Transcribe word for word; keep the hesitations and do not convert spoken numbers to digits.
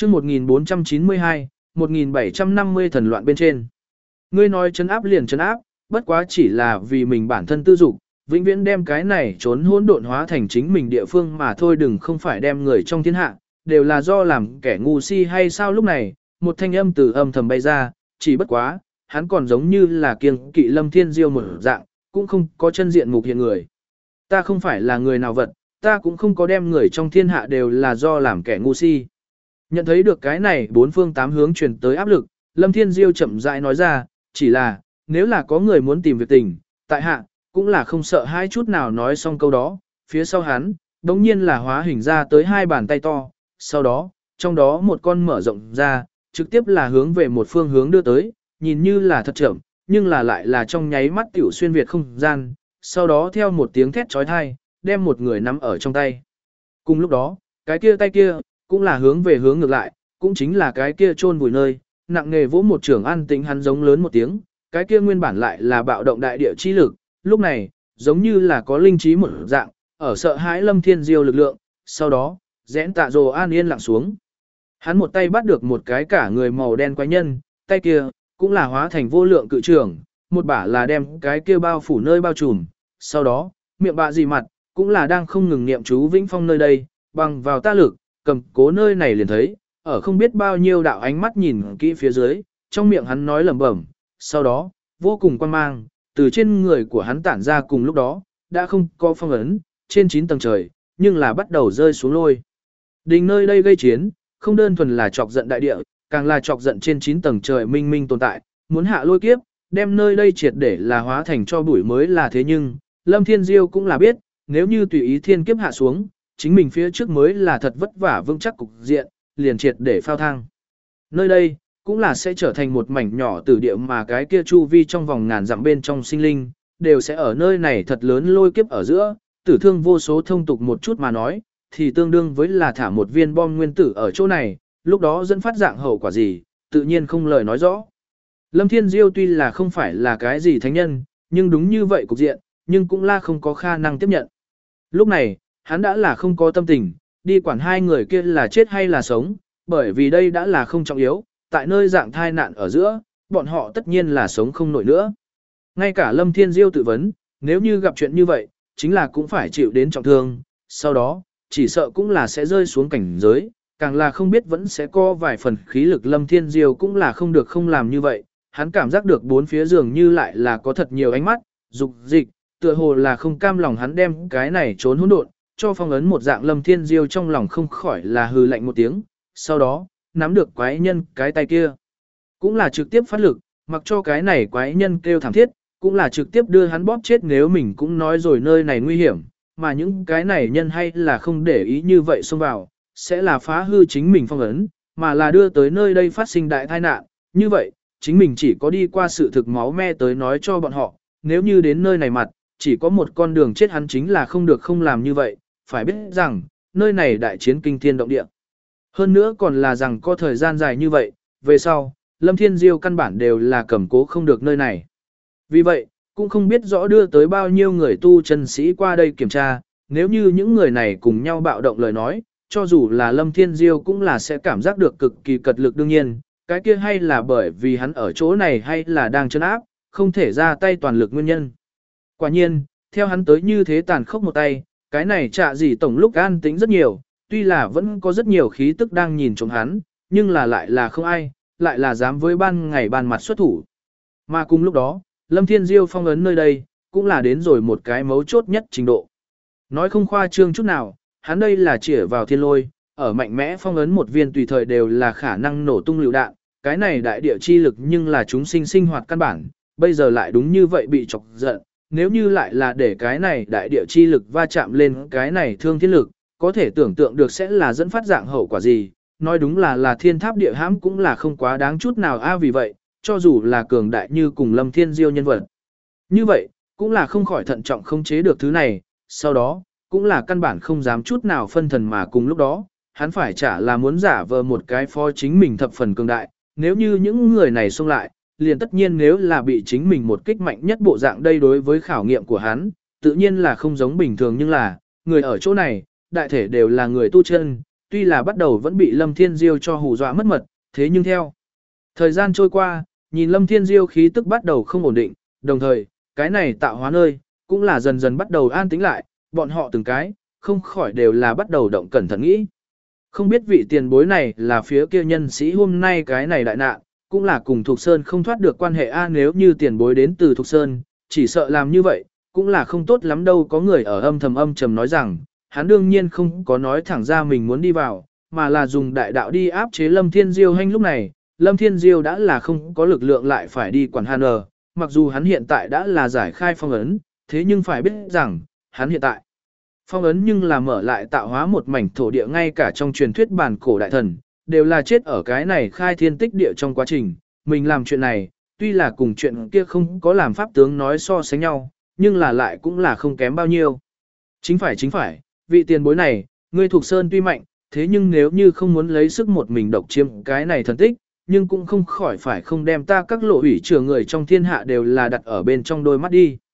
chương một nghìn bốn trăm chín mươi hai, một nghìn bảy trăm năm mươi thần loạn bên trên. Ngươi nói trấn áp liền trấn áp, bất quá chỉ là vì mình bản thân tư dục, vĩnh viễn đem cái này trốn hỗn độn hóa thành chính mình địa phương mà thôi, đừng không phải đem người trong thiên hạ, đều là do làm kẻ ngu si hay sao. Lúc này, một thanh âm từ âm thầm bay ra, chỉ bất quá, hắn còn giống như là kiêng kỵ Lâm Thiên Diêu một dạng, cũng không có chân diện mục hiện người. Ta không phải là người nào vật, ta cũng không có đem người trong thiên hạ đều là do làm kẻ ngu si. Nhận thấy được cái này bốn phương tám hướng truyền tới áp lực, Lâm Thiên Diêu chậm rãi nói ra, chỉ là, nếu là có người muốn tìm việc tình, tại hạ, cũng là không sợ hai chút nào. Nói xong câu đó, phía sau hắn, đống nhiên là hóa hình ra tới hai bàn tay to, sau đó, trong đó một con mở rộng ra, trực tiếp là hướng về một phương hướng đưa tới, nhìn như là thật chậm, nhưng là lại là trong nháy mắt tiểu xuyên việt không gian, sau đó theo một tiếng thét chói tai, đem một người nắm ở trong tay. Cùng lúc đó, cái kia tay kia, cũng là hướng về hướng ngược lại, cũng chính là cái kia chôn vùi nơi, nặng nghề vỗ một trường an tĩnh hắn giống lớn một tiếng, cái kia nguyên bản lại là bạo động đại địa chi lực, lúc này, giống như là có linh trí một dạng, ở sợ hãi Lâm Thiên Diêu lực lượng, sau đó, rẽn tạ rồ an yên lặng xuống. Hắn một tay bắt được một cái cả người màu đen quái nhân, tay kia, cũng là hóa thành vô lượng cự trường, một bả là đem cái kia bao phủ nơi bao trùm, sau đó, miệng bạ gì mặt, cũng là đang không ngừng niệm chú vĩnh phong nơi đây, bằng vào ta lực, cầm cố nơi này liền thấy, ở không biết bao nhiêu đạo ánh mắt nhìn kỹ phía dưới, trong miệng hắn nói lẩm bẩm, sau đó, vô cùng quan mang, từ trên người của hắn tản ra cùng lúc đó, đã không có phong ấn, trên chín tầng trời, nhưng là bắt đầu rơi xuống lôi. Đình nơi đây gây chiến, không đơn thuần là chọc giận đại địa, càng là chọc giận trên chín tầng trời minh minh tồn tại, muốn hạ lôi kiếp, đem nơi đây triệt để là hóa thành cho bụi mới là. Thế nhưng, Lâm Thiên Diêu cũng là biết, nếu như tùy ý thiên kiếp hạ xuống, chính mình phía trước mới là thật vất vả vững chắc cục diện, liền triệt để phao thang. Nơi đây, cũng là sẽ trở thành một mảnh nhỏ tử địa mà cái kia chu vi trong vòng ngàn dặm bên trong sinh linh, đều sẽ ở nơi này thật lớn lôi kiếp ở giữa, tử thương vô số. Thông tục một chút mà nói, thì tương đương với là thả một viên bom nguyên tử ở chỗ này, lúc đó dẫn phát dạng hậu quả gì, tự nhiên không lời nói rõ. Lâm Thiên Diêu tuy là không phải là cái gì thánh nhân, nhưng đúng như vậy cục diện, nhưng cũng là không có khả năng tiếp nhận. Lúc này, hắn đã là không có tâm tình, đi quản hai người kia là chết hay là sống, bởi vì đây đã là không trọng yếu, tại nơi dạng thai nạn ở giữa, bọn họ tất nhiên là sống không nổi nữa. Ngay cả Lâm Thiên Diêu tự vấn, nếu như gặp chuyện như vậy, chính là cũng phải chịu đến trọng thương, sau đó, chỉ sợ cũng là sẽ rơi xuống cảnh giới, càng là không biết vẫn sẽ có vài phần khí lực. Lâm Thiên Diêu cũng là không được không làm như vậy, hắn cảm giác được bốn phía dường như lại là có thật nhiều ánh mắt, dục dịch, tựa hồ là không cam lòng hắn đem cái này trốn hỗn độn, cho phong ấn một dạng. Lâm Thiên Diêu trong lòng không khỏi là hừ lạnh một tiếng, sau đó, nắm được quái nhân cái tay kia, cũng là trực tiếp phát lực, mặc cho cái này quái nhân kêu thảm thiết, cũng là trực tiếp đưa hắn bóp chết. Nếu mình cũng nói rồi nơi này nguy hiểm, mà những cái này nhân hay là không để ý như vậy xông vào, sẽ là phá hư chính mình phong ấn, mà là đưa tới nơi đây phát sinh đại tai nạn. Như vậy, chính mình chỉ có đi qua sự thực máu me tới nói cho bọn họ, nếu như đến nơi này mặt, chỉ có một con đường chết, hắn chính là không được không làm như vậy, phải biết rằng, nơi này đại chiến kinh thiên động địa. Hơn nữa còn là rằng có thời gian dài như vậy, về sau, Lâm Thiên Diêu căn bản đều là cầm cố không được nơi này. Vì vậy, cũng không biết rõ đưa tới bao nhiêu người tu chân sĩ qua đây kiểm tra, nếu như những người này cùng nhau bạo động lời nói, cho dù là Lâm Thiên Diêu cũng là sẽ cảm giác được cực kỳ cật lực. Đương nhiên, cái kia hay là bởi vì hắn ở chỗ này hay là đang trấn áp, không thể ra tay toàn lực nguyên nhân. Quả nhiên, theo hắn tới như thế tàn khốc một tay, cái này Trạ Dị tổng lúc an tĩnh rất nhiều, tuy là vẫn có rất nhiều khí tức đang nhìn trộm hắn, nhưng là lại là không ai, lại là dám với ban ngày ban mặt xuất thủ. Mà cùng lúc đó, Lâm Thiên Diêu phong ấn nơi đây, cũng là đến rồi một cái mấu chốt nhất trình độ. Nói không khoa trương chút nào, hắn đây là chĩa vào thiên lôi, ở mạnh mẽ phong ấn một viên tùy thời đều là khả năng nổ tung lựu đạn, cái này đại địa chi lực nhưng là chúng sinh sinh hoạt căn bản, bây giờ lại đúng như vậy bị chọc giận, nếu như lại là để cái này đại địa chi lực va chạm lên cái này thương thiên lực, có thể tưởng tượng được sẽ là dẫn phát dạng hậu quả gì, nói đúng là là thiên tháp địa hãm cũng là không quá đáng chút nào a. Vì vậy, cho dù là cường đại như cùng Lâm Thiên Diêu nhân vật, như vậy, cũng là không khỏi thận trọng không chế được thứ này, sau đó, cũng là căn bản không dám chút nào phân thần, mà cùng lúc đó, hắn phải trả là muốn giả vờ một cái phó chính mình thập phần cường đại, nếu như những người này xông lại, liền tất nhiên nếu là bị chính mình một kích mạnh nhất bộ dạng, đây đối với khảo nghiệm của hắn, tự nhiên là không giống bình thường, nhưng là, người ở chỗ này, đại thể đều là người tu chân, tuy là bắt đầu vẫn bị Lâm Thiên Diêu cho hù dọa mất mật, thế nhưng theo thời gian trôi qua, nhìn Lâm Thiên Diêu khí tức bắt đầu không ổn định, đồng thời, cái này tạo hóa nơi, cũng là dần dần bắt đầu an tĩnh lại, bọn họ từng cái, không khỏi đều là bắt đầu động cẩn thận nghĩ. Không biết vị tiền bối này là phía kia nhân sĩ hôm nay cái này đại nạn, cũng là cùng Thục Sơn không thoát được quan hệ a nếu như tiền bối đến từ Thục Sơn, chỉ sợ làm như vậy, cũng là không tốt lắm đâu có người ở âm thầm âm trầm nói rằng, hắn đương nhiên không có nói thẳng ra mình muốn đi vào, mà là dùng đại đạo đi áp chế Lâm Thiên Diêu Hanh lúc này, Lâm Thiên Diêu đã là không có lực lượng lại phải đi quản Hàn ở, mặc dù hắn hiện tại đã là giải khai phong ấn, thế nhưng phải biết rằng, hắn hiện tại phong ấn nhưng là mở lại tạo hóa một mảnh thổ địa ngay cả trong truyền thuyết bản cổ đại thần, đều là chết ở cái này khai thiên tích địa trong quá trình, mình làm chuyện này, tuy là cùng chuyện kia không có làm pháp tướng nói so sánh nhau, nhưng là lại cũng là không kém bao nhiêu. Chính phải chính phải, vị tiền bối này, ngươi thuộc sơn tuy mạnh, thế nhưng nếu như không muốn lấy sức một mình độc chiếm cái này thần tích, nhưng cũng không khỏi phải không đem ta các lộ ủy trưởng người trong thiên hạ đều là đặt ở bên trong đôi mắt đi.